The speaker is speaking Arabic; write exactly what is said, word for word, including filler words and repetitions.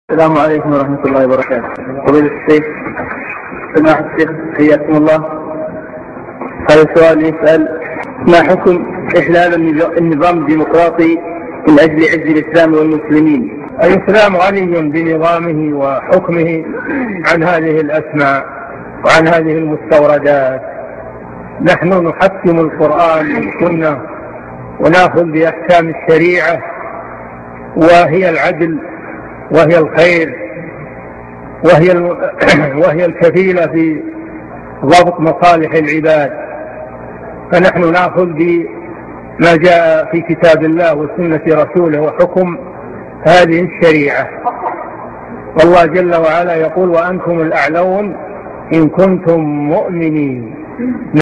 السلام عليكم ورحمة الله وبركاته. فضيلة الشيخ، سماحة الشيخ حياكم الله. هذا السؤال يسأل: ما حكم إحلال النظام الديمقراطي من أجل عز الإسلام والمسلمين؟ الإسلام غني بنظامه وحكمه عن هذه الأسماء وعن هذه المستوردات. نحن نحكم القرآن والسنة ونأخذ بأحكام الشريعة، وهي العدل وهي الخير وهي وهي الكفيلة في ضبط مصالح العباد. فنحن نأخذ بما جاء في كتاب الله وسنة رسوله وحكم هذه الشريعة. والله جل وعلا يقول: وأنتم الأعلون إن كنتم مؤمنين.